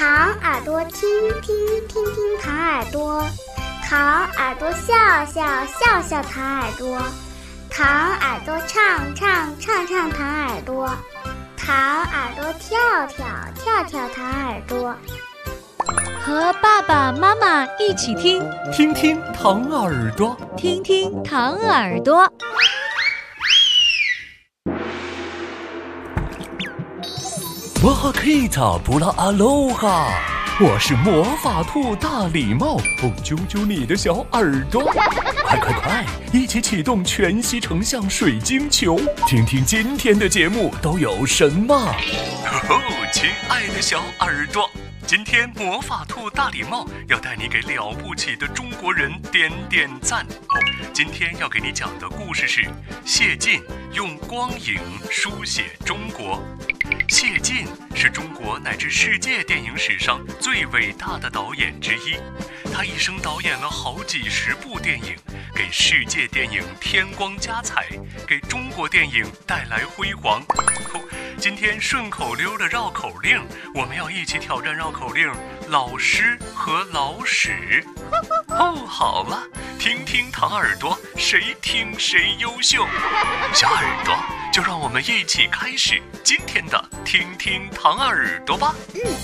糖耳朵听听听听糖耳朵，糖耳朵笑笑笑笑糖耳朵，糖耳朵唱唱唱唱糖耳朵，糖耳朵跳跳跳跳糖耳朵。 和爸爸妈妈一起听， 听听糖耳朵， 听听糖耳朵。 哇哈 Kita 布拉阿罗哈，我是魔法兔大礼帽，揪揪你的小耳朵，快快快，一起启动全息成像水晶球，听听今天的节目都有什么。亲爱的小耳朵，今天魔法兔大礼帽要带你给了不起的中国人点点赞。今天要给你讲的故事是谢晋用光影书写中国。谢晋是中国乃至世界电影史上最伟大的导演之一，他一生导演了好几十部电影，给世界电影添光加彩，给中国电影带来辉煌。今天顺口溜的绕口令，我们要一起挑战绕口令老师和老史。好了，听听糖耳朵，谁听谁优秀。小耳朵，就让我们一起开始今天的听听糖耳朵吧。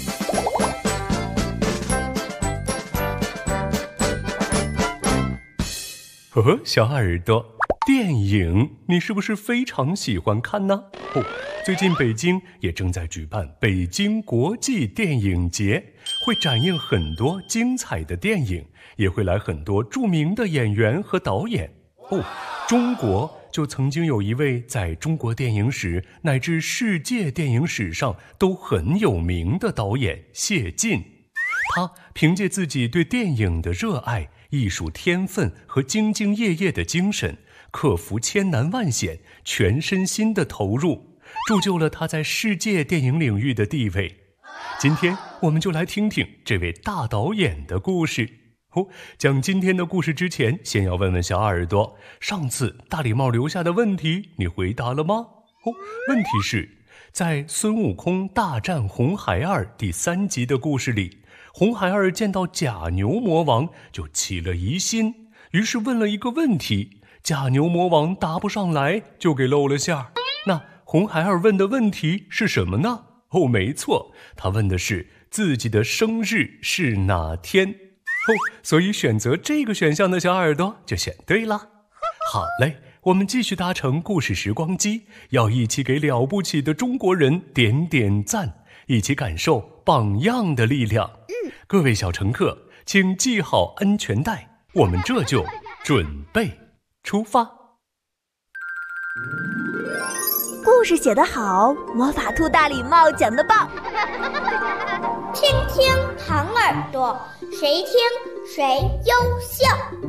小耳朵，电影你是不是非常喜欢看呢？最近北京也正在举办北京国际电影节，会展映很多精彩的电影，也会来很多著名的演员和导演。中国就曾经有一位在中国电影史乃至世界电影史上都很有名的导演谢晋，他凭借自己对电影的热爱、艺术天分和兢兢业业的精神，克服千难万险，全身心的投入，铸就了他在世界电影领域的地位。今天我们就来听听这位大导演的故事。讲今天的故事之前，先要问问小耳朵，上次大礼帽留下的问题你回答了吗？问题是，在孙悟空大战红孩儿第3集的故事里，红孩儿见到假牛魔王就起了疑心，于是问了一个问题，假牛魔王答不上来，就给露了馅儿。那红孩儿问的问题是什么呢？没错，他问的是自己的生日是哪天。所以选择这个选项的小耳朵就选对了。好嘞，我们继续搭乘故事时光机，要一起给了不起的中国人点点赞，一起感受榜样的力量。各位小乘客，请系好安全带，我们这就准备出发。 故事写得好，魔法兔大礼帽讲得棒。 听听糖耳朵，谁听谁优秀。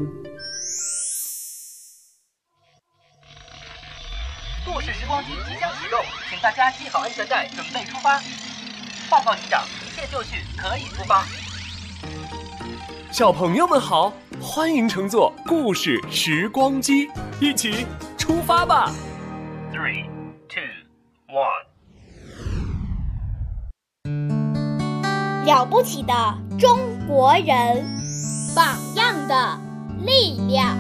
故事时光机即将启动，请大家系好安全带，准备出发。报告机长，一切就绪，可以出发。 小朋友们好，欢迎乘坐故事时光机，一起出发吧。 3、2、1。 了不起的中国人，榜样的力量。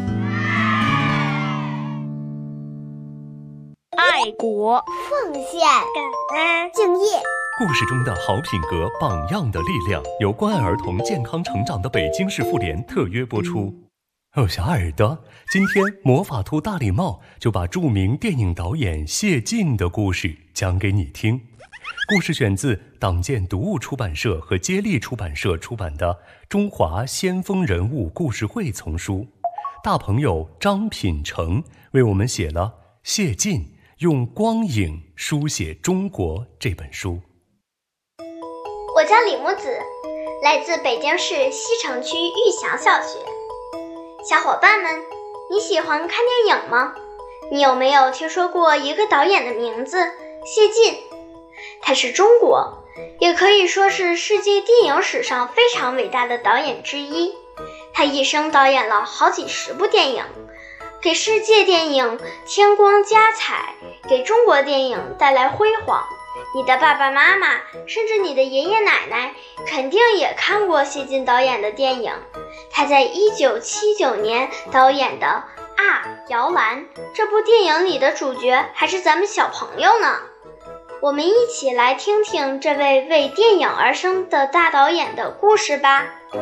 爱国、 奉献、感恩、敬业。 故事中的好品格、榜样的力量，由关爱儿童健康成长的北京市妇联特约播出。小耳朵，今天魔法兔大礼帽就把著名电影导演谢晋的故事讲给你听。故事选自党建读物出版社和接力出版社出版的《中华先锋人物故事会》丛书。大朋友张品成为我们写了谢晋用光影书写中国这本书。 我叫李木子，来自北京市西城区玉祥小学。小伙伴们，你喜欢看电影吗？你有没有听说过一个导演的名字谢晋？他是中国，也可以说是世界电影史上非常伟大的导演之一。他一生导演了好几十部电影，给世界电影添光加彩，给中国电影带来辉煌。 你的爸爸妈妈，甚至你的爷爷奶奶，肯定也看过谢晋导演的电影。他在1979年导演的《摇篮》这部电影里的主角还是咱们小朋友呢。我们一起来听听这位为电影而生的大导演的故事吧。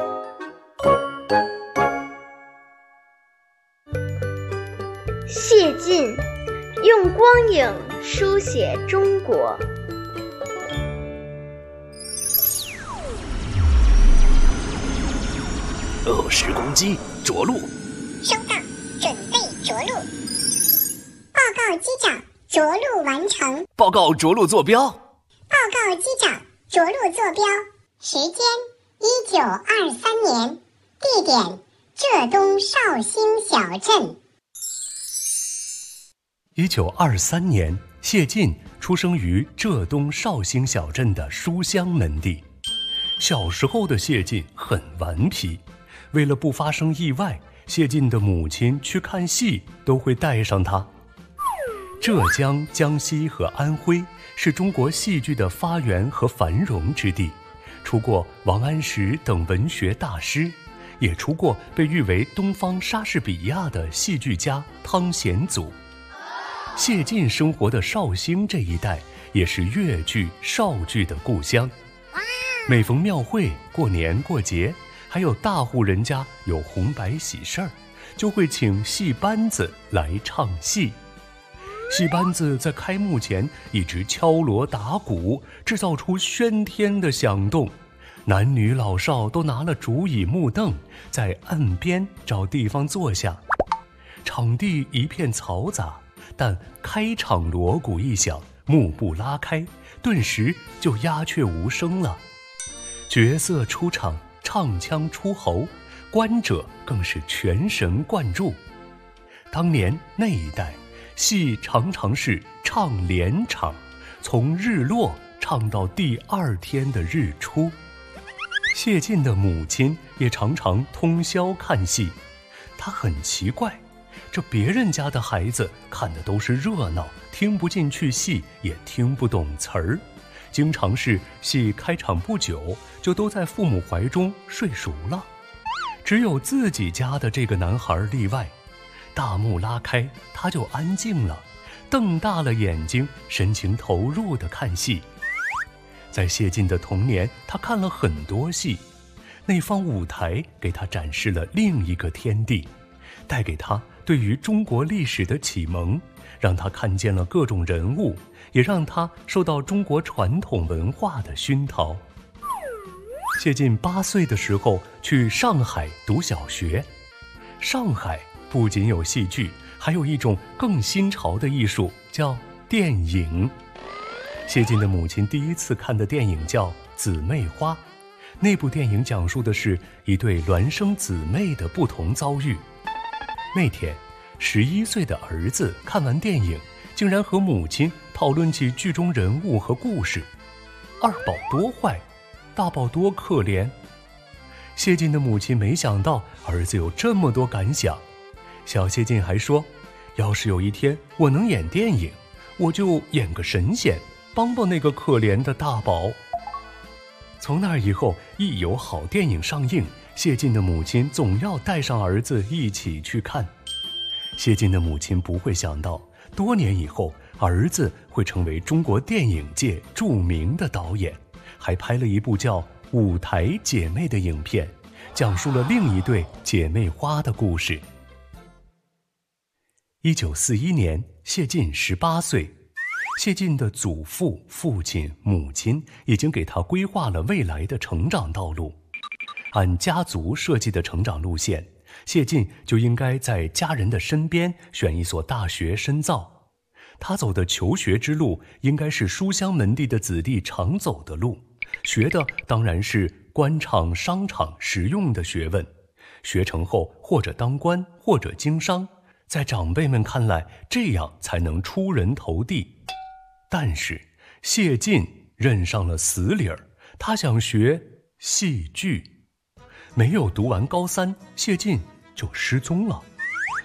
谢晋用光影书写中国。 20公斤，着陆。 收到，准备着陆。报告机长，着陆完成。 报告着陆坐标。 报告机长，着陆坐标。时间1923年，地点浙东绍兴小镇。 1923年，谢晋出生于浙东绍兴小镇的书香门第。小时候的谢晋很顽皮，为了不发生意外，谢晋的母亲去看戏都会带上他。浙江、江西和安徽是中国戏剧的发源和繁荣之地，出过王安石等文学大师，也出过被誉为东方莎士比亚的戏剧家汤显祖。谢晋生活的绍兴这一带也是粤剧、绍剧的故乡。每逢庙会、过年过节，还有大户人家有红白喜事儿，就会请戏班子来唱戏。戏班子在开幕前一直敲锣打鼓，制造出喧天的响动。男女老少都拿了竹椅木凳，在岸边找地方坐下。场地一片嘈杂，但开场锣鼓一响，幕布拉开，顿时就鸦雀无声了。角色出场，唱腔出喉，观者更是全神贯注。当年那一代，戏常常是唱连场，从日落唱到第2天的日出。谢晋的母亲也常常通宵看戏，她很奇怪，这别人家的孩子看的都是热闹，听不进去戏，也听不懂词儿，经常是戏开场不久就都在父母怀中睡熟了。只有自己家的这个男孩例外，大幕拉开，他就安静了，瞪大了眼睛，神情投入地看戏。在谢晋的童年，他看了很多戏，那方舞台给他展示了另一个天地，带给他对于中国历史的启蒙，让他看见了各种人物，也让他受到中国传统文化的熏陶。谢晋8岁的时候去上海读小学。上海不仅有戏剧，还有一种更新潮的艺术，叫电影。谢晋的母亲第一次看的电影叫《姊妹花》，那部电影讲述的是一对孪生姊妹的不同遭遇。那天11岁的儿子看完电影，竟然和母亲讨论起剧中人物和故事。二宝多坏，大宝多可怜。谢晋的母亲没想到儿子有这么多感想。小谢晋还说，要是有一天我能演电影，我就演个神仙，帮帮那个可怜的大宝。从那以后，一有好电影上映，谢晋的母亲总要带上儿子一起去看。谢晋的母亲不会想到，多年以后，儿子会成为中国电影界著名的导演，还拍了一部叫《舞台姐妹》的影片，讲述了另一对姐妹花的故事。1941年，谢晋18岁。谢晋的祖父、父亲、母亲已经给他规划了未来的成长道路。按家族设计的成长路线，谢晋就应该在家人的身边选一所大学深造。他走的求学之路应该是书香门第的子弟常走的路，学的当然是官场、商场实用的学问。学成后，或者当官，或者经商，在长辈们看来，这样才能出人头地。但是谢晋认上了死理儿，他想学戏剧。没有读完高3，谢晋就失踪了。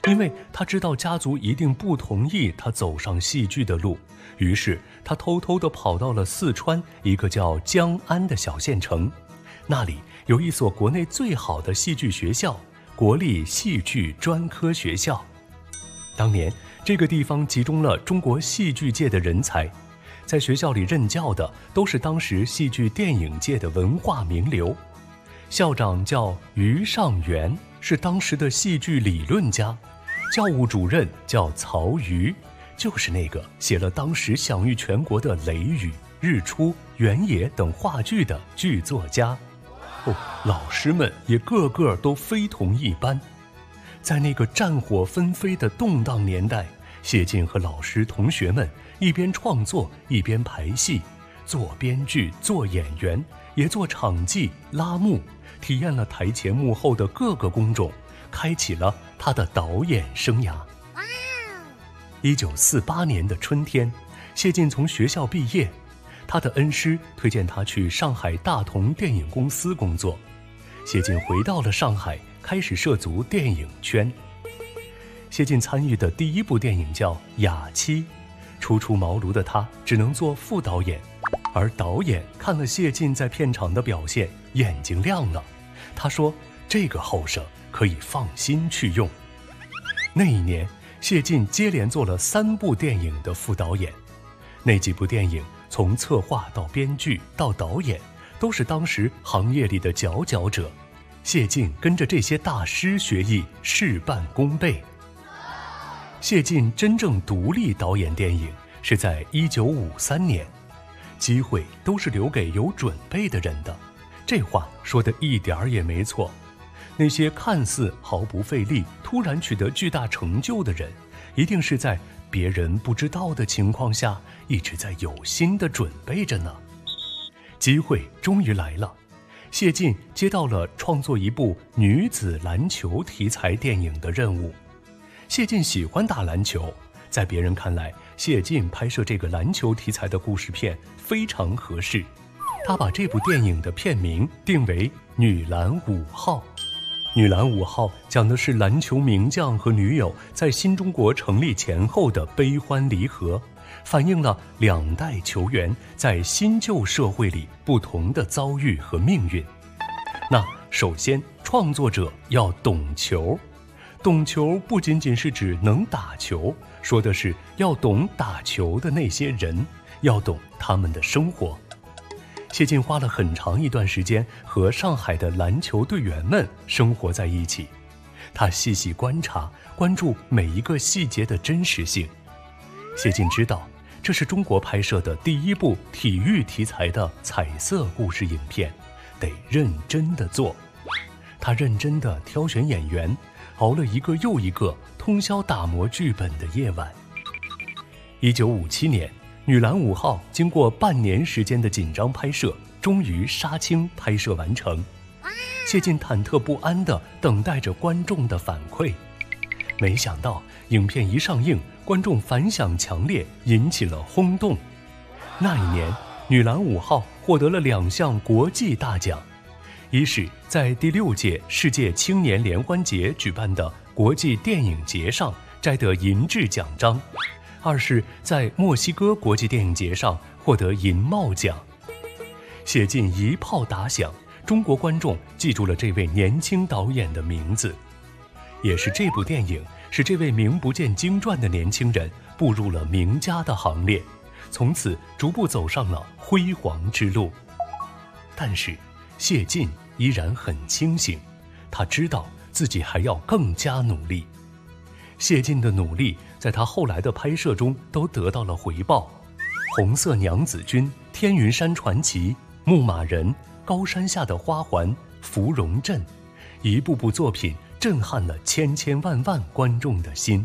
因为他知道家族一定不同意他走上戏剧的路，于是他偷偷地跑到了四川一个叫江安的小县城，那里有一所国内最好的戏剧学校——国立戏剧专科学校。当年这个地方集中了中国戏剧界的人才，在学校里任教的都是当时戏剧电影界的文化名流。校长叫于尚元，是当时的戏剧理论家，教务主任叫曹禺，就是那个写了当时享誉全国的《雷雨》《日出》《原野》等话剧的剧作家。老师们也个个都非同一般。在那个战火纷飞的动荡年代，谢晋和老师同学们一边创作一边排戏，做编剧做演员，也做场记拉幕，体验了台前幕后的各个工种，开启了他的导演生涯。1948年的春天，谢晋从学校毕业，他的恩师推荐他去上海大同电影公司工作。谢晋回到了上海，开始涉足电影圈。谢晋参与的第一部电影叫《雅妻》，初出茅庐的他只能做副导演，而导演看了谢晋在片场的表现，眼睛亮了。他说：“这个后生可以放心去用。”那一年，谢晋接连做了3部电影的副导演。那几部电影从策划到编剧到导演，都是当时行业里的佼佼者。谢晋跟着这些大师学艺，事半功倍。谢晋真正独立导演电影是在1953年，机会都是留给有准备的人的，这话说得一点儿也没错。那些看似毫不费力突然取得巨大成就的人，一定是在别人不知道的情况下一直在有心地准备着呢。机会终于来了，谢晋接到了创作一部女子篮球题材电影的任务。谢晋喜欢打篮球，在别人看来，谢晋拍摄这个篮球题材的故事片非常合适。他把这部电影的片名定为《女篮5号》。女篮5号讲的是篮球名将和女友在新中国成立前后的悲欢离合，反映了2代球员在新旧社会里不同的遭遇和命运。那首先，创作者要懂球。懂球不仅仅是指能打球，说的是要懂打球的那些人，要懂他们的生活。谢晋花了很长一段时间和上海的篮球队员们生活在一起，他细细观察，关注每一个细节的真实性。谢晋知道，这是中国拍摄的第一部体育题材的彩色故事影片，得认真地做。他认真地挑选演员，熬了一个又一个通宵打磨剧本的夜晚。1957年，女篮5号经过半年时间的紧张拍摄，终于杀青拍摄完成。谢晋忐忑不安地等待着观众的反馈，没想到影片一上映，观众反响强烈，引起了轰动。那一年，女篮5号获得了2项国际大奖，一是在第6届世界青年联欢节举办的国际电影节上摘得银质奖章，二是在墨西哥国际电影节上获得银帽奖。谢晋一炮打响，中国观众记住了这位年轻导演的名字，也是这部电影使这位名不见经传的年轻人步入了名家的行列，从此逐步走上了辉煌之路。但是谢晋依然很清醒，他知道自己还要更加努力。谢晋的努力在他后来的拍摄中都得到了回报，红色娘子军、天云山传奇、牧马人、高山下的花环、芙蓉镇，一部部作品震撼了千千万万观众的心。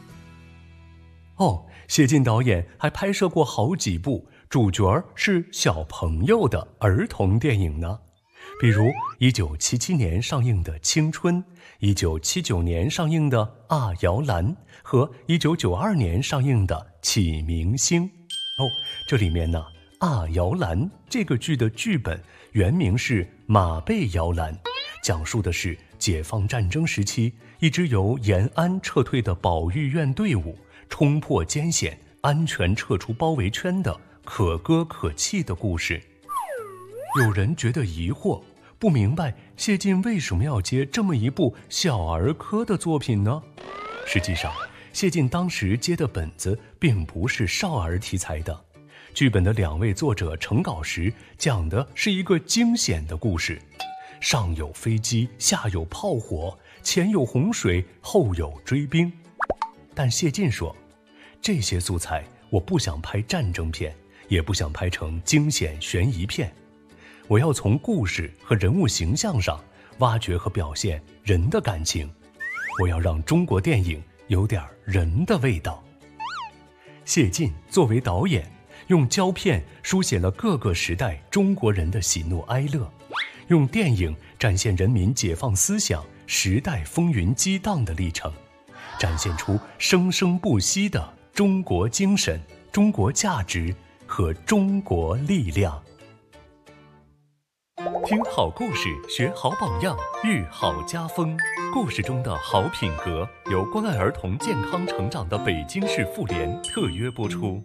谢晋导演还拍摄过好几部主角是小朋友的儿童电影呢，比如1977年上映的《青春》，1979年上映的《啊摇篮》和1992年上映的《启明星》。这里面呢，《啊摇篮》这个剧的剧本原名是《马背摇篮》，讲述的是解放战争时期一支由延安撤退的保育院队伍冲破艰险，安全撤出包围圈的可歌可泣的故事。有人觉得疑惑，不明白谢晋为什么要接这么一部小儿科的作品呢？实际上，谢晋当时接的本子并不是少儿题材的，剧本的2位作者成稿时讲的是一个惊险的故事，上有飞机，下有炮火，前有洪水，后有追兵。但谢晋说，这些素材我不想拍战争片，也不想拍成惊险悬疑片，我要从故事和人物形象上挖掘和表现人的感情，我要让中国电影有点人的味道。谢晋作为导演，用胶片书写了各个时代中国人的喜怒哀乐，用电影展现人民解放思想、时代风云激荡的历程，展现出生生不息的中国精神、中国价值和中国力量。听好故事，学好榜样，育好家风。故事中的好品格由关爱儿童健康成长的北京市妇联特约播出。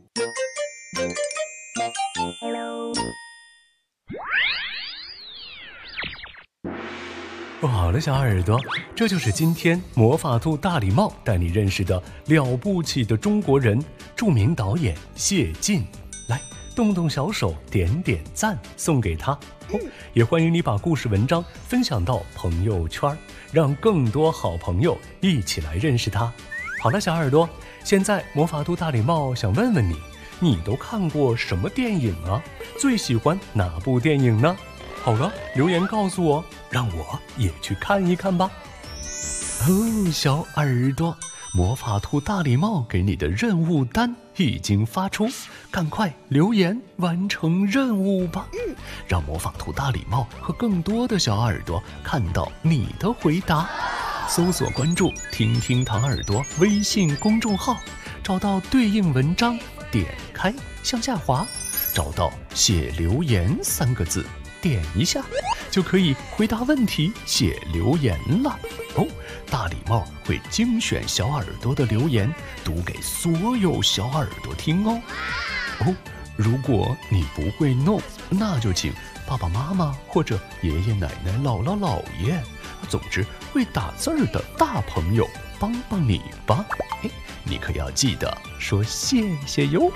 好了，小耳朵，这就是今天魔法兔大礼帽带你认识的了不起的中国人，著名导演谢晋。来，动动小手，点点赞，送给他。也欢迎你把故事文章分享到朋友圈，让更多好朋友一起来认识他。好了，小耳朵，现在魔法兔大礼帽想问问你，你都看过什么电影啊？最喜欢哪部电影呢？好了，留言告诉我，让我也去看一看吧。哦，小耳朵，魔法兔大礼帽给你的任务单已经发出，赶快留言完成任务吧。让魔法兔大礼帽和更多的小耳朵看到你的回答。搜索关注听听糖耳朵微信公众号，找到对应文章，点开向下滑，找到写留言3个字，点一下就可以回答问题，写留言了。大礼帽会精选小耳朵的留言，读给所有小耳朵听哦。如果你不会弄，那就请爸爸妈妈或者爷爷奶奶、姥姥姥爷，总之会打字儿的大朋友帮帮你吧。你可要记得说谢谢哟。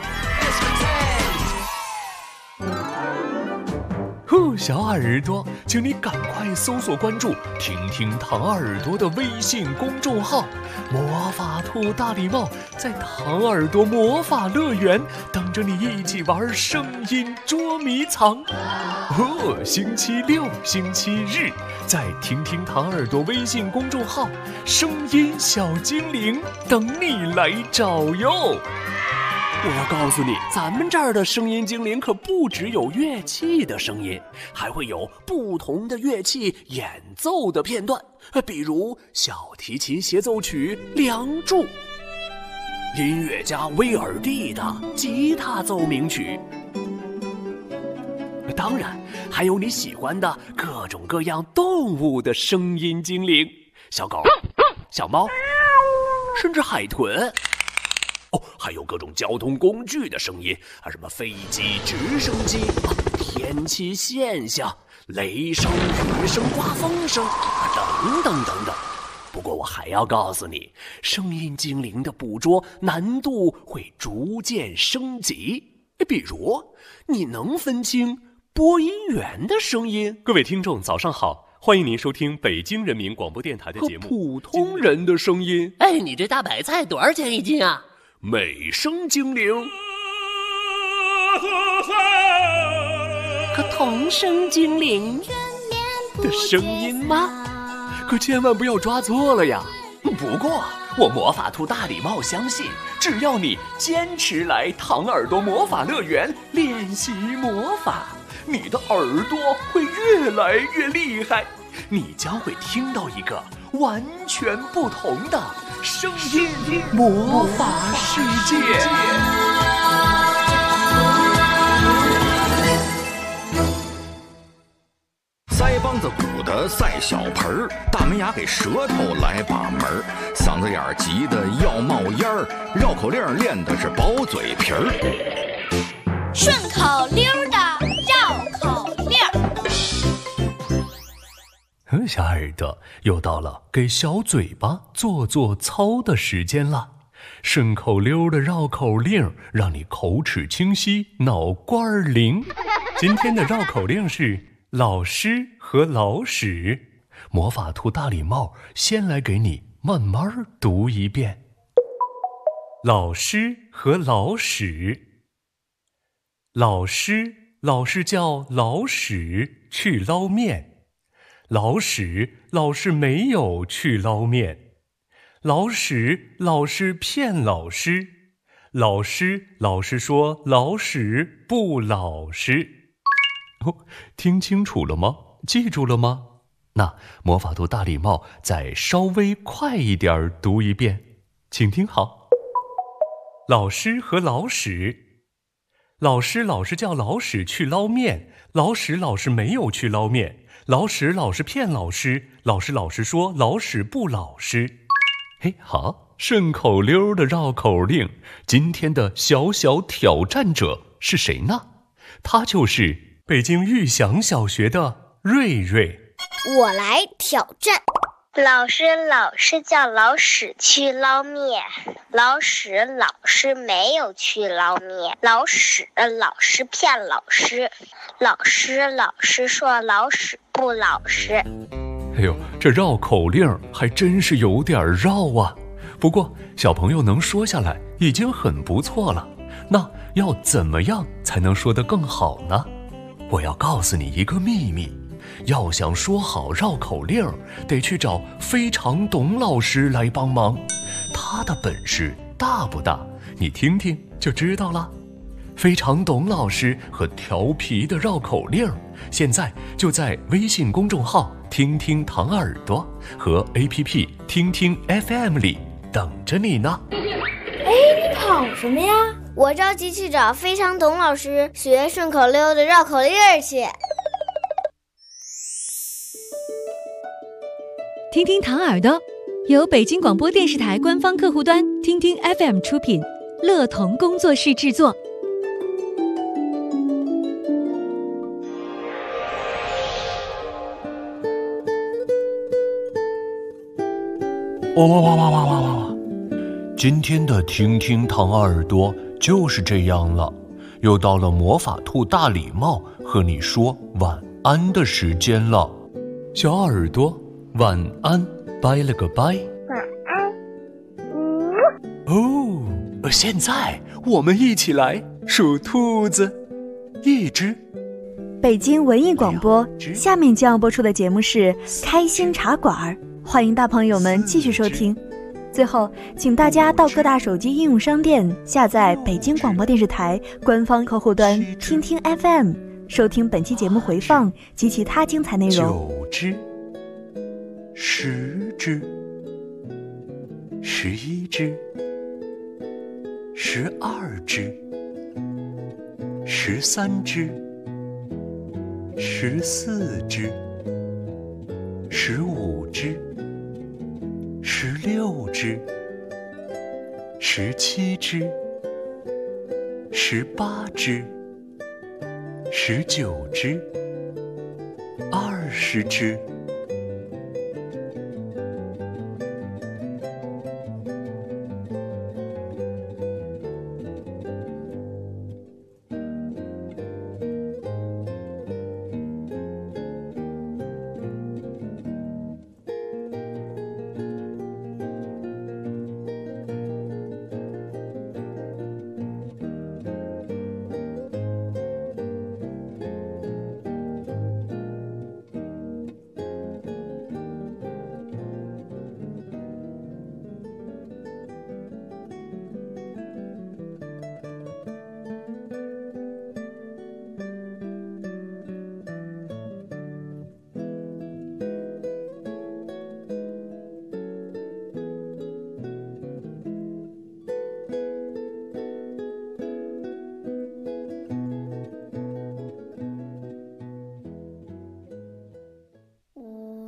小耳朵，请你赶快搜索关注听听糖耳朵的微信公众号，魔法兔大礼帽在糖耳朵魔法乐园等着你一起玩声音捉迷藏。星期六、星期日在听听糖耳朵微信公众号，声音小精灵等你来找哟。我要告诉你，咱们这儿的声音精灵可不只有乐器的声音，还会有不同的乐器演奏的片段，比如小提琴协奏曲《梁祝》，音乐家威尔第的吉他奏鸣曲，当然还有你喜欢的各种各样动物的声音精灵，小狗、小猫，甚至海豚。还有各种交通工具的声音，什么飞机、直升机，天气现象，雷声、雨声、刮风声，等等等等。不过我还要告诉你，声音精灵的捕捉难度会逐渐升级。比如，你能分清播音员的声音？各位听众，早上好。欢迎您收听北京人民广播电台的节目。普通人的声音。 你这大白菜多少钱一斤啊？ 美声精灵， 可童声精灵的声音吗？可千万不要抓错了呀！不过我魔法兔大礼帽相信，只要你坚持来糖耳朵魔法乐园练习魔法，你的耳朵会越来越厉害，你将会听到一个完全不同的声音魔法世界。 3 腮帮子鼓的赛小盆儿，大门牙给舌头来把门儿，嗓子眼儿急得要冒烟儿，绕口令练的是薄嘴皮儿。 顺口溜的绕口令。 小耳朵，又到了给小嘴巴做做操的时间了。顺口溜的绕口令，让你口齿清晰，脑瓜灵。今天的绕口令是老师和老史。魔法兔大礼帽先来给你慢慢读一遍。老师和老史。老师叫老史去捞面，老史没有去捞面。老师骗老师，老师说老史不老实。听清楚了吗？记住了吗？那魔法兔大礼帽再稍微快一点读一遍，请听好。老师和老史。老师叫老史去捞面，老史没有去捞面。老师骗老师，老师说老史不老实。好，顺口溜的绕口令，今天的小挑战者是谁呢？他就是北京玉祥小学的瑞瑞。 我来挑战。老师叫老史去捞面，老师没有去捞面。老师骗老师，老师说老史不老实。 这绕口令还真是有点绕啊。不过小朋友能说下来已经很不错了。那要怎么样才能说得更好呢？我要告诉你一个秘密，要想说好绕口令，得去找非常董老师来帮忙。他的本事大不大？你听听就知道了。非常董老师和调皮的绕口令，现在就在微信公众号听听糖耳朵和 APP 听听 FM 里等着你呢。 你跑什么呀？我着急去找非常董老师学顺口溜的绕口令去。 听听糖耳朵由北京广播电视台官方客户端听听 FM 出品，乐童工作室制作。 哇！今天的听听糖耳朵就是这样了，又到了魔法兔大礼帽和你说晚安的时间了。小耳朵晚安，拜了个拜。 晚安。 现在我们一起来数兔子。一只。 北京文艺广播，下面将要播出的节目是开心茶馆，欢迎大朋友们继续收听。最后请大家到各大手机应用商店下载北京广播电视台官方客户端听听 FM， 收听本期节目回放及其他精彩内容。 9只10只11只12只13只14只15只16只17只18只19只20只。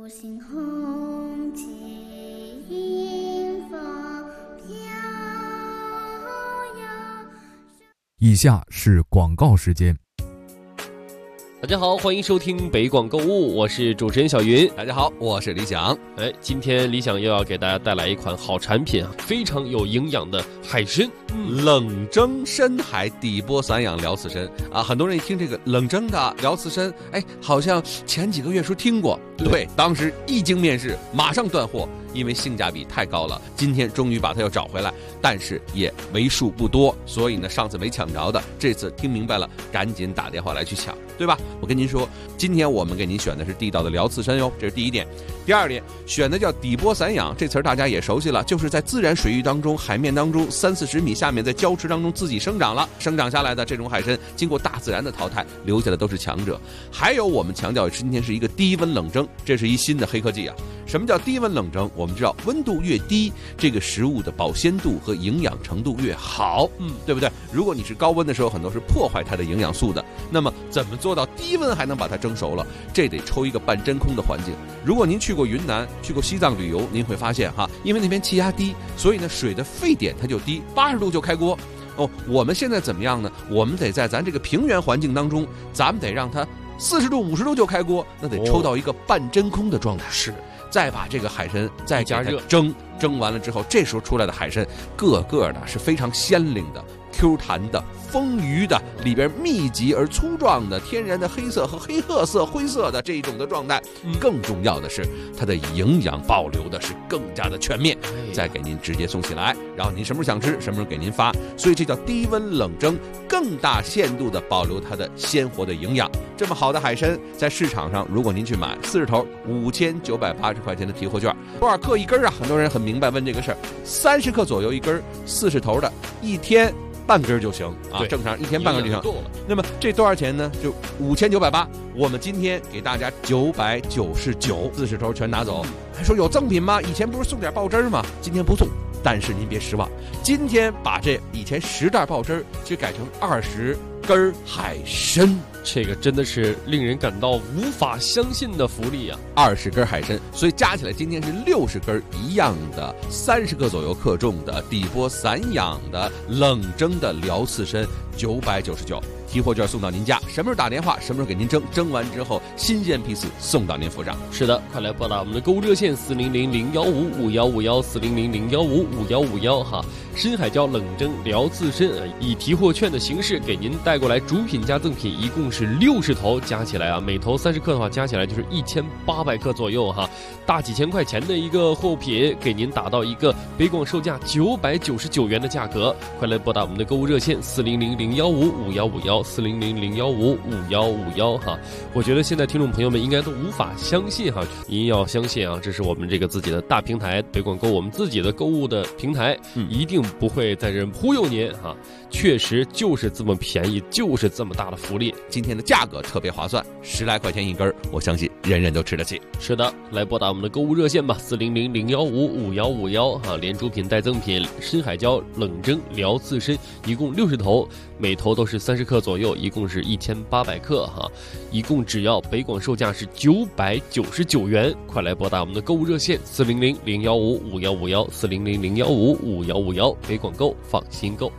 独行红旗迎风飘摇。 以下是广告时间。 大家好，欢迎收听北广购物，我是主持人小云。 大家好，我是李想。 今天李想又要给大家带来一款好产品啊，非常有营养的海参， 冷蒸深海底波散养辽刺参啊！很多人一听这个冷蒸的辽刺参，好像前几个月时候听过，对，当时一经面世，马上断货，因为性价比太高了。今天终于把它又找回来，但是也为数不多，所以呢，上次没抢着的，这次听明白了，赶紧打电话来去抢，对吧？我跟您说，今天我们给您选的是地道的辽刺参哟，这是第一点。第二点，选的叫底波散养，这词儿大家也熟悉了，就是在自然水域当中、海面当中30-40米下面，在礁池当中自己生长了，生长下来的这种海参，经过大自然的淘汰，留下的都是强者。还有我们强调今天是一个低温冷蒸，这是一新的黑科技啊。什么叫低温冷蒸？我们知道温度越低，这个食物的保鲜度和营养程度越好，对不对？如果你是高温的时候，很多是破坏它的营养素的。那么怎么做到低温还能把它蒸熟了？这得抽一个半真空的环境。如果您去过云南、去过西藏旅游，您会发现哈，因为那边气压低，所以呢水的沸点它就低，80度就开锅。我们现在怎么样呢？我们得在咱这个平原环境当中，咱们得让它40度、50度就开锅，那得抽到一个半真空的状态。 是。 再把这个海参再加热蒸完了之后，这时候出来的海参个个的是非常鲜灵的、Q 弹的、丰腴的，里边密集而粗壮的天然的黑色和黑褐色、灰色的这一种的状态。更重要的是，它的营养保留的是更加的全面，再给您直接送起来，然后您什么时候想吃，什么时候给您发。所以这叫低温冷蒸，更大限度的保留它的鲜活的营养。这么好的海参，在市场上，如果您去买40头5980块钱的提货券，多少克一根啊？很多人很明白问这个事儿，30克左右一根，40头的，一天半根就行啊，正常一天半根就行。那么这多少钱呢？就5980，我们今天给大家999，40头全拿走。还说有赠品吗？以前不是送点爆汁吗？今天不送，但是您别失望，今天把这以前10袋爆汁就改成20根海参。 这个真的是令人感到无法相信的福利啊 ！20根海参，所以加起来今天是60根一样的，30克左右克重的底波散养的冷蒸的辽刺参，999。提货券送到您家，什么时候打电话，什么时候给您蒸，蒸完之后新鲜批次送到您府上。 是的，快来拨打我们的购物热线400-015-5151，400-015-5151哈。深海椒冷蒸辽刺参以提货券的形式给您带过来，主品加赠品一共是60头，加起来啊，每头30克的话，加起来就是1800克左右哈，大几千块钱的一个货品，给您打到一个北广售价999元的价格。快来拨打我们的购物热线400-015-5151，400-015-5151哈。我觉得现在听众朋友们应该都无法相信哈，您要相信啊，这是我们这个自己的大平台北广购，我们自己的购物的平台，一定不会在这忽悠您哈，确实就是这么便宜，就是这么大的福利。 今天的价格特别划算，10来块钱一根，我相信人人都吃得起。 是的，来拨打我们的购物热线吧，400-015-5151哈，连主品带赠品，深海椒冷蒸辽刺参一共60头，每头都是30克左右，一共是1800克哈，一共只要北广售价是999元。快来拨打我们的购物热线400-015-5151，400-015-5151，北广购，放心购。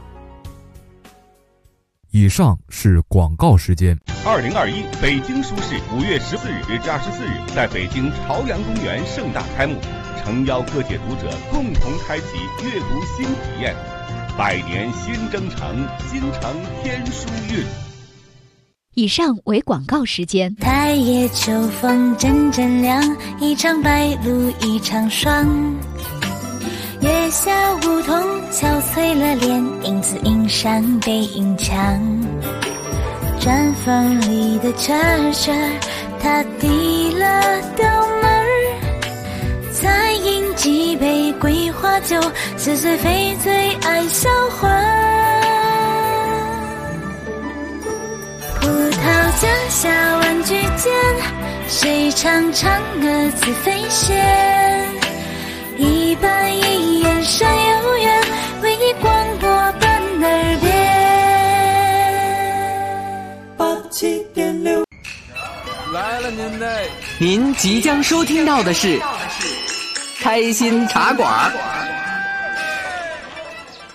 以上是广告时间。 2021北京书市5月14日至24日在北京朝阳公园盛大开幕，诚邀各界读者共同开启阅读新体验。百年新征程，京城天书韵。 以上为广告时间。 太夜秋风阵阵凉，一场白露一场霜。月下梧桐憔悴了脸，影子映上背影墙。砖缝里的蛐蛐，它递了刀门儿，再饮几杯桂花酒，似醉非醉爱销魂。葡萄架下玩具间，谁唱嫦娥自飞仙？一板一眼山有缘，为你广播伴耳边。 87.6，来了了您嘞！ 您即将收听到的是《开心茶馆》。